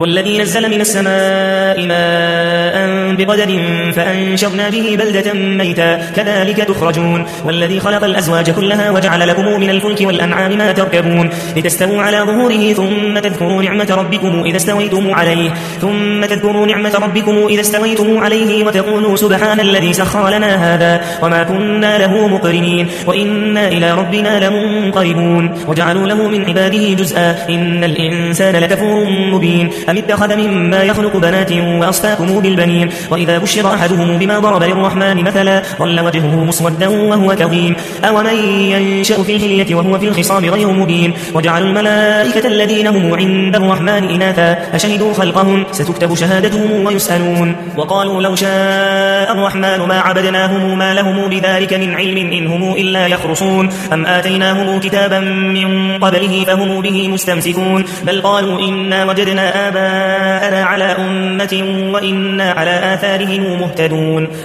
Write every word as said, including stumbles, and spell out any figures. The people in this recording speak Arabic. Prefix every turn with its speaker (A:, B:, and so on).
A: والذي نزل من السماء ماء بقدر فأنشرنا به بلدة ميتا كذلك تخرجون والذي خلق الأزواج كلها وجعل لكم من الفلك والأنعام ما تركبون لتستووا على ظهوره ثم تذكروا نعمة ربكم إذا استويتم عليه ثم تذكروا نعمة ربكم إذا استويتم عليه وتقولوا سبحان الذي سخر لنا هذا وما كنا له مقرنين وإنا إلى ربنا لمنقلبون وجعلوا له من عباده جزءا إن الإنسان لكفور مبين أم اتخذ مما يخلق بنات وأصفاكم بالبنين وإذا بشر أحدهم بما ضرب للرحمن مثلا ظل وجهه مسودا وهو كظيم أومن ينشأ في الحلية وهو في الخصام غير مبين وجعلوا الملائكة الذين هم عند الرحمن إناثا أشهدوا خلقهم ستكتب شهادتهم ويسألون وقالوا لو شاء الرحمن ما عبدناهم ما لهم بذلك من علم إن هم إلا يخرصون أم آتيناهم كتابا من قبله فهم به مستمسكون بل قالوا إنا وجدنا آباءنا على أمة وإنا على آثارهم مهتدون